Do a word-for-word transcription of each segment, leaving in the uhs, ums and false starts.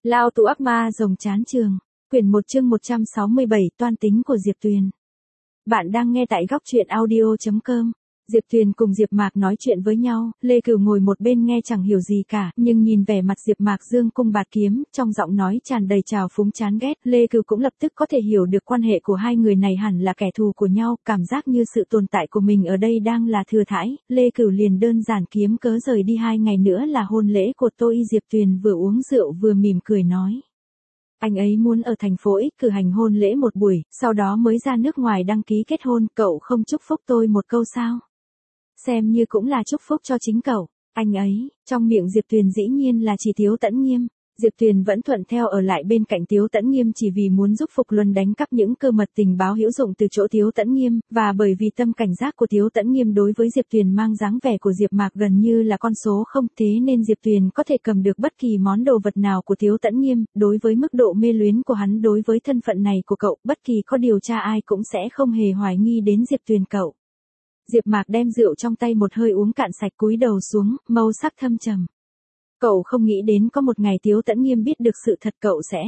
Lao tù ác ma rồng chán trường. Quyển một chương một trăm sáu mươi bảy toan tính của Diệp Tuyền. Bạn đang nghe tại góc truyện audio chấm com. Diệp Tuyền cùng Diệp Mạc nói chuyện với nhau, Lê Cửu ngồi một bên nghe chẳng hiểu gì cả, nhưng nhìn vẻ mặt Diệp Mạc dương cung bạt kiếm, trong giọng nói tràn đầy trào phúng chán ghét, Lê Cửu cũng lập tức có thể hiểu được quan hệ của hai người này hẳn là kẻ thù của nhau, cảm giác như sự tồn tại của mình ở đây đang là thừa thãi, Lê Cửu liền đơn giản kiếm cớ rời đi hai ngày nữa là hôn lễ của tôi. Diệp Tuyền vừa uống rượu vừa mỉm cười nói. Anh ấy muốn ở thành phố X cử hành hôn lễ một buổi, sau đó mới ra nước ngoài đăng ký kết hôn, cậu không chúc phúc tôi một câu sao? Xem như cũng là chúc phúc cho chính cậu. Anh ấy, trong miệng Diệp Tuyền dĩ nhiên là chỉ Tiếu Tẫn Nghiêm. Diệp Tuyền vẫn thuận theo ở lại bên cạnh Tiếu Tẫn Nghiêm chỉ vì muốn giúp Phục Luân đánh cắp những cơ mật tình báo hữu dụng từ chỗ Tiếu Tẫn Nghiêm, và bởi vì tâm cảnh giác của Tiếu Tẫn Nghiêm đối với Diệp Tuyền mang dáng vẻ của Diệp Mạc gần như là con số không, thế nên Diệp Tuyền có thể cầm được bất kỳ món đồ vật nào của Tiếu Tẫn Nghiêm, đối với mức độ mê luyến của hắn đối với thân phận này của cậu, bất kỳ có điều tra ai cũng sẽ không hề hoài nghi đến Diệp Tuyền cậu. Diệp Mạc đem rượu trong tay một hơi uống cạn sạch, cúi đầu xuống, màu sắc thâm trầm. Cậu không nghĩ đến có một ngày Tiếu Tẫn Nghiêm biết được sự thật cậu sẽ.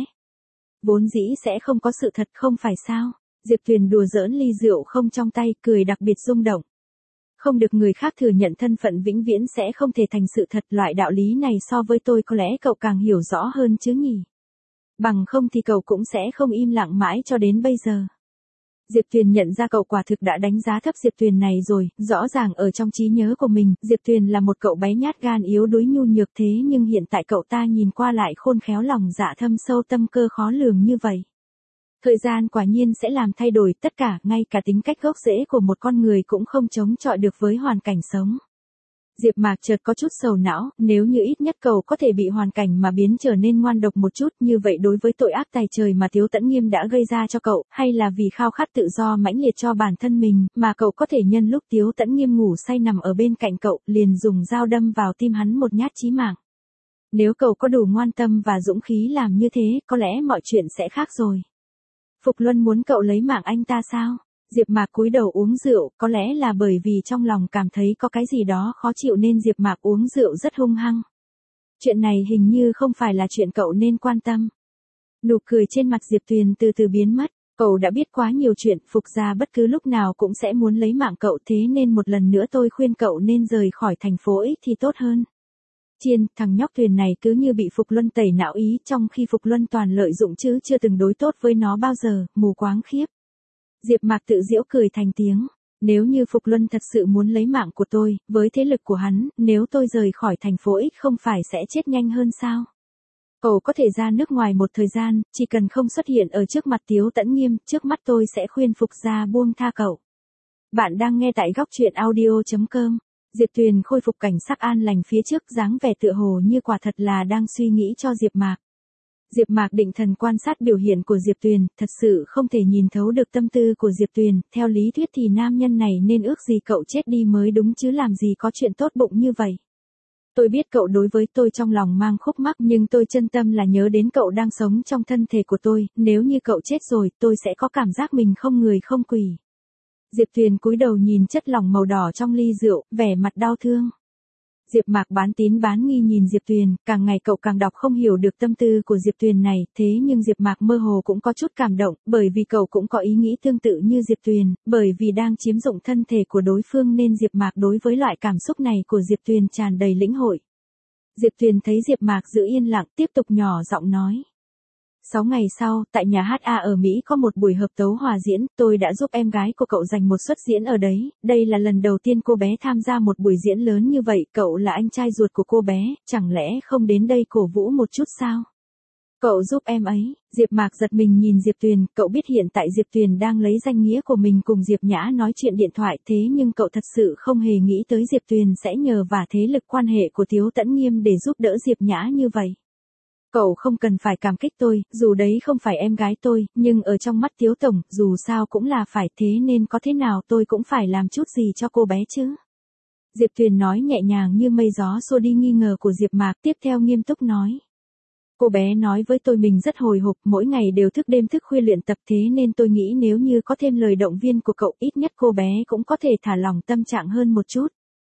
Vốn dĩ sẽ không có sự thật không phải sao? Diệp Tuyền đùa giỡn ly rượu không trong tay, cười đặc biệt rung động. Không được người khác thừa nhận thân phận vĩnh viễn sẽ không thể thành sự thật, loại đạo lý này so với tôi có lẽ cậu càng hiểu rõ hơn chứ nhỉ? Bằng không thì cậu cũng sẽ không im lặng mãi cho đến bây giờ. Diệp Tuyền nhận ra cậu quả thực đã đánh giá thấp Diệp Tuyền này rồi, rõ ràng ở trong trí nhớ của mình, Diệp Tuyền là một cậu bé nhát gan yếu đuối nhu nhược, thế nhưng hiện tại cậu ta nhìn qua lại khôn khéo lòng dạ thâm sâu, tâm cơ khó lường như vậy. Thời gian quả nhiên sẽ làm thay đổi tất cả, ngay cả tính cách gốc rễ của một con người cũng không chống chọi được với hoàn cảnh sống. Diệp Mạc chợt có chút sầu não, nếu như ít nhất cậu có thể bị hoàn cảnh mà biến trở nên ngoan độc một chút, như vậy đối với tội ác tày trời mà Tiếu Tẫn Nghiêm đã gây ra cho cậu, hay là vì khao khát tự do mãnh liệt cho bản thân mình, mà cậu có thể nhân lúc Tiếu Tẫn Nghiêm ngủ say nằm ở bên cạnh cậu, liền dùng dao đâm vào tim hắn một nhát chí mạng. Nếu cậu có đủ ngoan tâm và dũng khí làm như thế, có lẽ mọi chuyện sẽ khác rồi. Phục Luân muốn cậu lấy mạng anh ta sao? Diệp Mạc cúi đầu uống rượu, có lẽ là bởi vì trong lòng cảm thấy có cái gì đó khó chịu nên Diệp Mạc uống rượu rất hung hăng. Chuyện này hình như không phải là chuyện cậu nên quan tâm. Nụ cười trên mặt Diệp Tuyền từ từ biến mất, cậu đã biết quá nhiều chuyện, Phục gia bất cứ lúc nào cũng sẽ muốn lấy mạng cậu, thế nên một lần nữa tôi khuyên cậu nên rời khỏi thành phố X thì tốt hơn. Chiên, thằng nhóc Tuyền này cứ như bị Phục Luân tẩy não ý, trong khi Phục Luân toàn lợi dụng chứ chưa từng đối tốt với nó bao giờ, mù quáng khiếp. Diệp Mạc tự giễu cười thành tiếng, nếu như Phục Luân thật sự muốn lấy mạng của tôi, với thế lực của hắn, nếu tôi rời khỏi thành phố X không phải sẽ chết nhanh hơn sao? Cậu có thể ra nước ngoài một thời gian, chỉ cần không xuất hiện ở trước mặt Tiếu Tẫn Nghiêm, trước mắt tôi sẽ khuyên Phục gia buông tha cậu. Bạn đang nghe tại góc truyện audio chấm com. Diệp Tuyền khôi phục cảnh sắc an lành phía trước, dáng vẻ tựa hồ như quả thật là đang suy nghĩ cho Diệp Mạc. Diệp Mạc định thần quan sát biểu hiện của Diệp Tuyền, thật sự không thể nhìn thấu được tâm tư của Diệp Tuyền, theo lý thuyết thì nam nhân này nên ước gì cậu chết đi mới đúng chứ làm gì có chuyện tốt bụng như vậy. Tôi biết cậu đối với tôi trong lòng mang khúc mắc, nhưng tôi chân tâm là nhớ đến cậu đang sống trong thân thể của tôi, nếu như cậu chết rồi, tôi sẽ có cảm giác mình không người không quỷ. Diệp Tuyền cúi đầu nhìn chất lỏng màu đỏ trong ly rượu, vẻ mặt đau thương. Diệp Mạc bán tín bán nghi nhìn Diệp Tuyền, càng ngày cậu càng đọc không hiểu được tâm tư của Diệp Tuyền này, thế nhưng Diệp Mạc mơ hồ cũng có chút cảm động, bởi vì cậu cũng có ý nghĩ tương tự như Diệp Tuyền, bởi vì đang chiếm dụng thân thể của đối phương nên Diệp Mạc đối với loại cảm xúc này của Diệp Tuyền tràn đầy lĩnh hội. Diệp Tuyền thấy Diệp Mạc giữ yên lặng, tiếp tục nhỏ giọng nói. Sáu ngày sau, tại nhà hát A ở Mỹ có một buổi hợp tấu hòa diễn, tôi đã giúp em gái của cậu giành một suất diễn ở đấy, đây là lần đầu tiên cô bé tham gia một buổi diễn lớn như vậy, cậu là anh trai ruột của cô bé, chẳng lẽ không đến đây cổ vũ một chút sao? Cậu giúp em ấy, Diệp Mạc giật mình nhìn Diệp Tuyền, cậu biết hiện tại Diệp Tuyền đang lấy danh nghĩa của mình cùng Diệp Nhã nói chuyện điện thoại, thế nhưng cậu thật sự không hề nghĩ tới Diệp Tuyền sẽ nhờ vả thế lực quan hệ của Tiếu Tẫn Nghiêm để giúp đỡ Diệp Nhã như vậy. Cậu không cần phải cảm kích tôi, dù đấy không phải em gái tôi, nhưng ở trong mắt Tiếu Tổng, dù sao cũng là phải, thế nên có thế nào tôi cũng phải làm chút gì cho cô bé chứ. Diệp Tuyền nói nhẹ nhàng như mây gió xua đi nghi ngờ của Diệp Mạc, tiếp theo nghiêm túc nói. Cô bé nói với tôi mình rất hồi hộp, mỗi ngày đều thức đêm thức khuya luyện tập, thế nên tôi nghĩ nếu như có thêm lời động viên của cậu, ít nhất cô bé cũng có thể thả lỏng tâm trạng hơn một chút.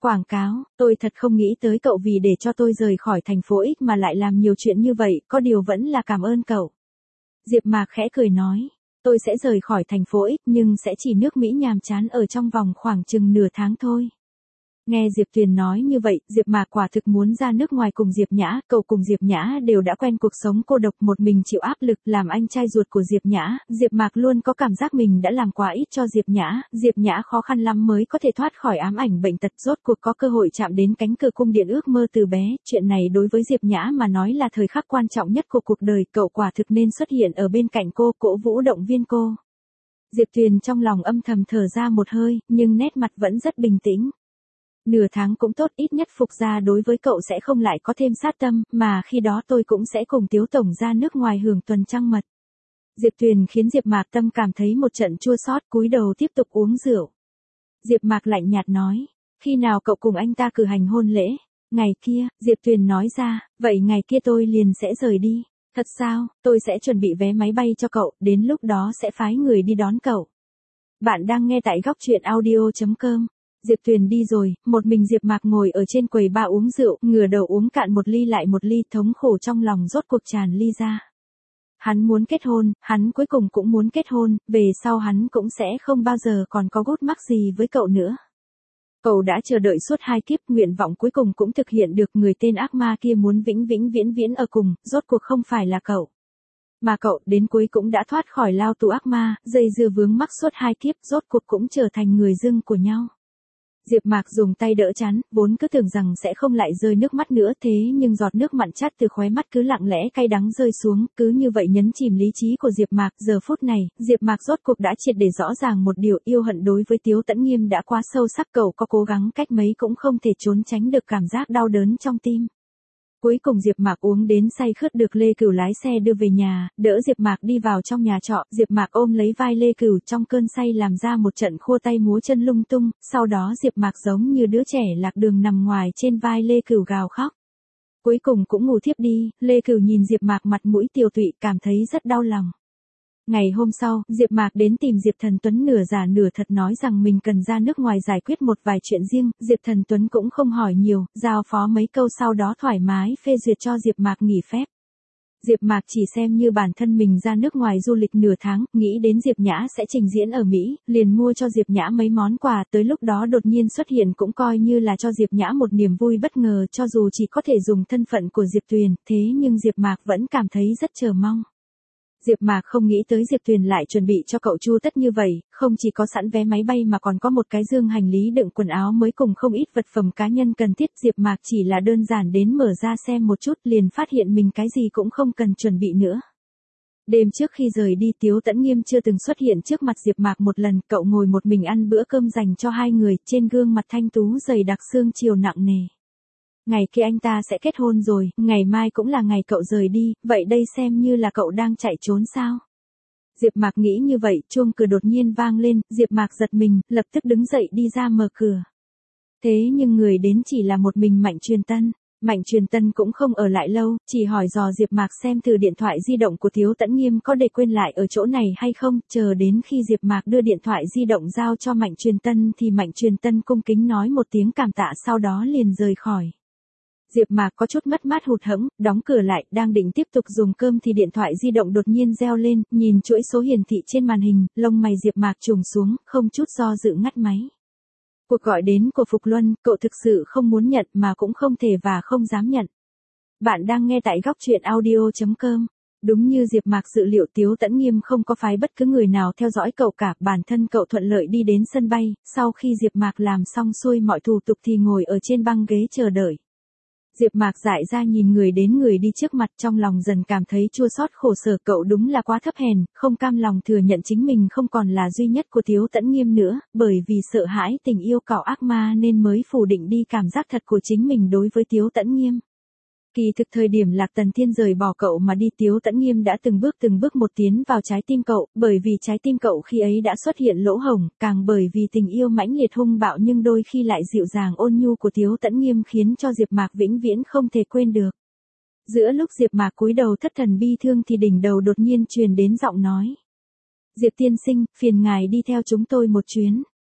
Quảng cáo, tôi thật không nghĩ tới cậu vì để cho tôi rời khỏi thành phố X mà lại làm nhiều chuyện như vậy, có điều vẫn là cảm ơn cậu. Diệp Mạc khẽ cười nói, tôi sẽ rời khỏi thành phố X nhưng sẽ chỉ nước Mỹ nhàm chán ở trong vòng khoảng chừng nửa tháng thôi. Nghe Diệp Tuyền nói như vậy, Diệp Mạc quả thực muốn ra nước ngoài cùng Diệp Nhã, cậu cùng Diệp Nhã đều đã quen cuộc sống cô độc một mình chịu áp lực làm anh trai ruột của Diệp Nhã, Diệp Mạc luôn có cảm giác mình đã làm quá ít cho Diệp Nhã, Diệp Nhã khó khăn lắm mới có thể thoát khỏi ám ảnh bệnh tật, rốt cuộc có cơ hội chạm đến cánh cửa cung điện ước mơ từ bé, chuyện này đối với Diệp Nhã mà nói là thời khắc quan trọng nhất của cuộc đời, cậu quả thực nên xuất hiện ở bên cạnh cô, cổ vũ động viên cô. Diệp Tuyền trong lòng âm thầm thở ra một hơi, nhưng nét mặt vẫn rất bình tĩnh. Nửa tháng cũng tốt, ít nhất Phục gia đối với cậu sẽ không lại có thêm sát tâm, mà khi đó tôi cũng sẽ cùng Tiếu Tổng ra nước ngoài hưởng tuần trăng mật. Diệp Tuyền khiến Diệp Mạc tâm cảm thấy một trận chua xót, cúi đầu tiếp tục uống rượu. Diệp Mạc lạnh nhạt nói, khi nào cậu cùng anh ta cử hành hôn lễ? Ngày kia, Diệp Tuyền nói ra, vậy ngày kia tôi liền sẽ rời đi. Thật sao, tôi sẽ chuẩn bị vé máy bay cho cậu, đến lúc đó sẽ phái người đi đón cậu. Bạn đang nghe tại góc truyện audio chấm com. Diệp Tuyền đi rồi, một mình Diệp Mạc ngồi ở trên quầy bar uống rượu, ngửa đầu uống cạn một ly lại một ly, thống khổ trong lòng rốt cuộc tràn ly ra. Hắn muốn kết hôn, hắn cuối cùng cũng muốn kết hôn, về sau hắn cũng sẽ không bao giờ còn có gút mắc gì với cậu nữa. Cậu đã chờ đợi suốt hai kiếp, nguyện vọng cuối cùng cũng thực hiện được, người tên ác ma kia muốn vĩnh vĩnh viễn viễn ở cùng, rốt cuộc không phải là cậu. Mà cậu đến cuối cũng đã thoát khỏi lao tù ác ma, dây dưa vướng mắc suốt hai kiếp, rốt cuộc cũng trở thành người dưng của nhau. Diệp Mạc dùng tay đỡ chán, vốn cứ tưởng rằng sẽ không lại rơi nước mắt nữa, thế nhưng giọt nước mặn chát từ khóe mắt cứ lặng lẽ cay đắng rơi xuống, cứ như vậy nhấn chìm lý trí của Diệp Mạc. Giờ phút này, Diệp Mạc rốt cuộc đã triệt để rõ ràng một điều, yêu hận đối với Tiếu Tấn Nghiêm đã quá sâu sắc, cậu có cố gắng cách mấy cũng không thể trốn tránh được cảm giác đau đớn trong tim. Cuối cùng Diệp Mạc uống đến say khướt được Lê Cửu lái xe đưa về nhà, đỡ Diệp Mạc đi vào trong nhà trọ, Diệp Mạc ôm lấy vai Lê Cửu trong cơn say làm ra một trận khua tay múa chân lung tung, sau đó Diệp Mạc giống như đứa trẻ lạc đường nằm ngoài trên vai Lê Cửu gào khóc. Cuối cùng cũng ngủ thiếp đi, Lê Cửu nhìn Diệp Mạc mặt mũi tiều tụy, cảm thấy rất đau lòng. Ngày hôm sau, Diệp Mạc đến tìm Diệp Thần Tuấn nửa giả nửa thật nói rằng mình cần ra nước ngoài giải quyết một vài chuyện riêng, Diệp Thần Tuấn cũng không hỏi nhiều, giao phó mấy câu sau đó thoải mái phê duyệt cho Diệp Mạc nghỉ phép. Diệp Mạc chỉ xem như bản thân mình ra nước ngoài du lịch nửa tháng, nghĩ đến Diệp Nhã sẽ trình diễn ở Mỹ, liền mua cho Diệp Nhã mấy món quà, tới lúc đó đột nhiên xuất hiện cũng coi như là cho Diệp Nhã một niềm vui bất ngờ, cho dù chỉ có thể dùng thân phận của Diệp Tuyền, thế nhưng Diệp Mạc vẫn cảm thấy rất chờ mong. Diệp Mạc không nghĩ tới Diệp Tuyền lại chuẩn bị cho cậu chu tất như vậy, không chỉ có sẵn vé máy bay mà còn có một cái dương hành lý đựng quần áo mới cùng không ít vật phẩm cá nhân cần thiết. Diệp Mạc chỉ là đơn giản đến mở ra xem một chút liền phát hiện mình cái gì cũng không cần chuẩn bị nữa. Đêm trước khi rời đi, Tiếu Tấn Nghiêm chưa từng xuất hiện trước mặt Diệp Mạc một lần, cậu ngồi một mình ăn bữa cơm dành cho hai người, trên gương mặt thanh tú dày đặc sương chiều nặng nề. Ngày kia anh ta sẽ kết hôn rồi, ngày mai cũng là ngày cậu rời đi, vậy đây xem như là cậu đang chạy trốn sao? Diệp Mạc nghĩ như vậy, chuông cửa đột nhiên vang lên, Diệp Mạc giật mình, lập tức đứng dậy đi ra mở cửa. Thế nhưng người đến chỉ là một mình Mạnh Truyền Tân. Mạnh Truyền Tân cũng không ở lại lâu, chỉ hỏi dò Diệp Mạc xem từ điện thoại di động của Tiếu Tấn Nghiêm có để quên lại ở chỗ này hay không, chờ đến khi Diệp Mạc đưa điện thoại di động giao cho Mạnh Truyền Tân thì Mạnh Truyền Tân cung kính nói một tiếng cảm tạ sau đó liền rời khỏi. Diệp Mạc có chút mất mát hụt hẫng, đóng cửa lại, đang định tiếp tục dùng cơm thì điện thoại di động đột nhiên reo lên, nhìn chuỗi số hiển thị trên màn hình, lông mày Diệp Mạc trùng xuống, không chút do dự ngắt máy. Cuộc gọi đến của Phục Luân, cậu thực sự không muốn nhận mà cũng không thể và không dám nhận. Bạn đang nghe tại góc truyện audio chấm com. Đúng như Diệp Mạc dự liệu, Tiếu Tấn Nghiêm không có phái bất cứ người nào theo dõi cậu cả, bản thân cậu thuận lợi đi đến sân bay, sau khi Diệp Mạc làm xong xuôi mọi thủ tục thì ngồi ở trên băng ghế chờ đợi. Diệp Mạc dại ra nhìn người đến người đi trước mặt, trong lòng dần cảm thấy chua xót khổ sở, cậu đúng là quá thấp hèn, không cam lòng thừa nhận chính mình không còn là duy nhất của Tiếu Tấn Nghiêm nữa, bởi vì sợ hãi tình yêu cậu ác ma nên mới phủ định đi cảm giác thật của chính mình đối với Tiếu Tấn Nghiêm. Kỳ thực thời điểm Lạc Tần Thiên rời bỏ cậu mà đi, Tiếu Tấn Nghiêm đã từng bước từng bước một tiến vào trái tim cậu, bởi vì trái tim cậu khi ấy đã xuất hiện lỗ hổng, càng bởi vì tình yêu mãnh liệt hung bạo nhưng đôi khi lại dịu dàng ôn nhu của Tiếu Tấn Nghiêm khiến cho Diệp Mạc vĩnh viễn không thể quên được. Giữa lúc Diệp Mạc cúi đầu thất thần bi thương thì đỉnh đầu đột nhiên truyền đến giọng nói. Diệp tiên sinh, phiền ngài đi theo chúng tôi một chuyến.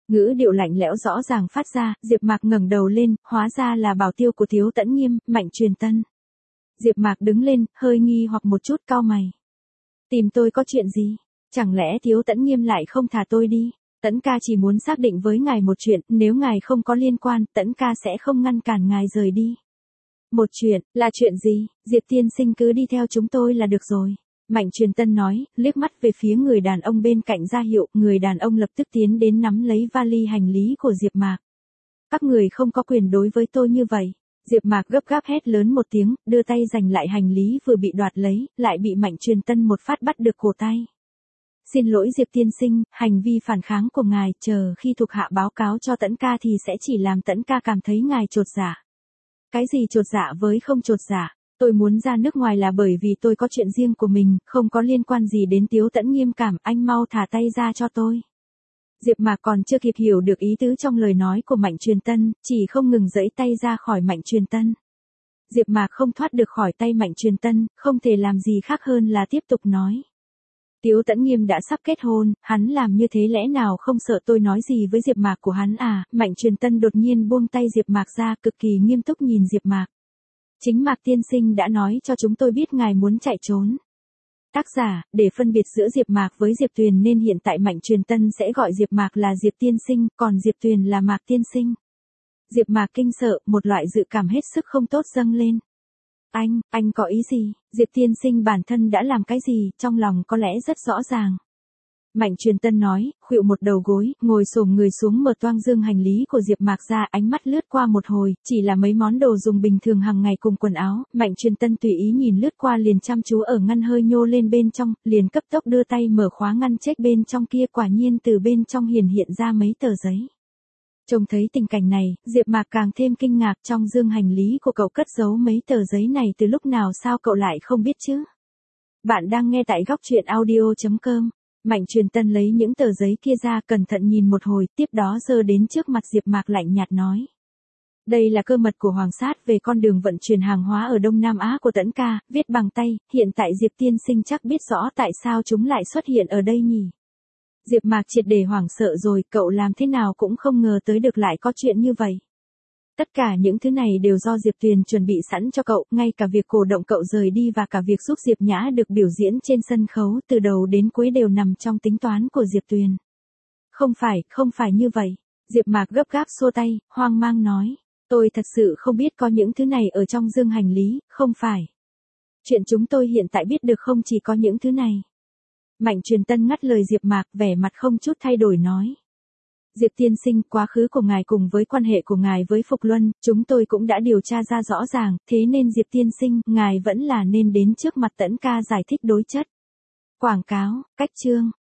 Ngữ điệu lạnh lẽo rõ ràng phát ra, Diệp Mạc ngẩng đầu lên, hóa ra là bảo tiêu của Tiếu Tẫn Nghiêm, Mạnh Truyền Tân. Diệp Mạc đứng lên, hơi nghi hoặc một chút, cau mày. Tìm tôi có chuyện gì? Chẳng lẽ Tiếu Tẫn Nghiêm lại không thả tôi đi? Tẫn ca chỉ muốn xác định với ngài một chuyện, nếu ngài không có liên quan, Tẫn ca sẽ không ngăn cản ngài rời đi. Một chuyện, là chuyện gì? Diệp tiên sinh cứ đi theo chúng tôi là được rồi. Mạnh Truyền Tân nói, liếc mắt về phía người đàn ông bên cạnh ra hiệu, người đàn ông lập tức tiến đến nắm lấy vali hành lý của Diệp Mạc. Các người không có quyền đối với tôi như vậy. Diệp Mạc gấp gáp hét lớn một tiếng, đưa tay giành lại hành lý vừa bị đoạt lấy, lại bị Mạnh Truyền Tân một phát bắt được cổ tay. Xin lỗi Diệp tiên sinh, hành vi phản kháng của ngài, chờ khi thuộc hạ báo cáo cho Tẫn ca thì sẽ chỉ làm Tẫn ca cảm thấy ngài chột dạ. Cái gì chột dạ với không chột dạ? Tôi muốn ra nước ngoài là bởi vì tôi có chuyện riêng của mình, không có liên quan gì đến Tiếu Tẫn Nghiêm cảm, anh mau thả tay ra cho tôi. Diệp Mạc còn chưa kịp hiểu được ý tứ trong lời nói của Mạnh Truyền Tân, chỉ không ngừng giãy tay ra khỏi Mạnh Truyền Tân. Diệp Mạc không thoát được khỏi tay Mạnh Truyền Tân, không thể làm gì khác hơn là tiếp tục nói. Tiếu Tẫn Nghiêm đã sắp kết hôn, hắn làm như thế lẽ nào không sợ tôi nói gì với Diệp Mạc của hắn à? Mạnh Truyền Tân đột nhiên buông tay Diệp Mạc ra, cực kỳ nghiêm túc nhìn Diệp Mạc. Chính Mạc tiên sinh đã nói cho chúng tôi biết ngài muốn chạy trốn. Tác giả, để phân biệt giữa Diệp Mạc với Diệp Tuyền nên hiện tại Mạnh Truyền Tân sẽ gọi Diệp Mạc là Diệp tiên sinh, còn Diệp Tuyền là Mạc tiên sinh. Diệp Mạc kinh sợ, một loại dự cảm hết sức không tốt dâng lên. Anh, anh có ý gì? Diệp tiên sinh bản thân đã làm cái gì, trong lòng có lẽ rất rõ ràng. Mạnh Truyền Tân nói, khuỵu một đầu gối, ngồi xổm người xuống mở toang dương hành lý của Diệp Mạc ra, ánh mắt lướt qua một hồi, chỉ là mấy món đồ dùng bình thường hàng ngày cùng quần áo, Mạnh Truyền Tân tùy ý nhìn lướt qua liền chăm chú ở ngăn hơi nhô lên bên trong, liền cấp tốc đưa tay mở khóa ngăn check bên trong kia, quả nhiên từ bên trong hiển hiện ra mấy tờ giấy. Trông thấy tình cảnh này, Diệp Mạc càng thêm kinh ngạc, trong dương hành lý của cậu cất giấu mấy tờ giấy này từ lúc nào sao cậu lại không biết chứ? Bạn đang nghe tại góc truyện audio chấm com. Mạnh Truyền Tân lấy những tờ giấy kia ra, cẩn thận nhìn một hồi, tiếp đó giơ đến trước mặt Diệp Mạc lạnh nhạt nói. Đây là cơ mật của Hoàng Sát về con đường vận chuyển hàng hóa ở Đông Nam Á của Tẫn ca, viết bằng tay, hiện tại Diệp tiên sinh chắc biết rõ tại sao chúng lại xuất hiện ở đây nhỉ? Diệp Mạc triệt để hoảng sợ rồi, cậu làm thế nào cũng không ngờ tới được lại có chuyện như vậy. Tất cả những thứ này đều do Diệp Tuyền chuẩn bị sẵn cho cậu, ngay cả việc cổ động cậu rời đi và cả việc giúp Diệp Nhã được biểu diễn trên sân khấu, từ đầu đến cuối đều nằm trong tính toán của Diệp Tuyền. Không phải, không phải như vậy. Diệp Mạc gấp gáp xua tay, hoang mang nói. Tôi thật sự không biết có những thứ này ở trong dương hành lý, không phải. Chuyện chúng tôi hiện tại biết được không chỉ có những thứ này. Mạnh Truyền Tân ngắt lời Diệp Mạc, vẻ mặt không chút thay đổi nói. Diệp tiên sinh, quá khứ của ngài cùng với quan hệ của ngài với Phục Luân, chúng tôi cũng đã điều tra ra rõ ràng, thế nên Diệp tiên sinh, ngài vẫn là nên đến trước mặt Tẫn ca giải thích đối chất. Quảng cáo, cách chương,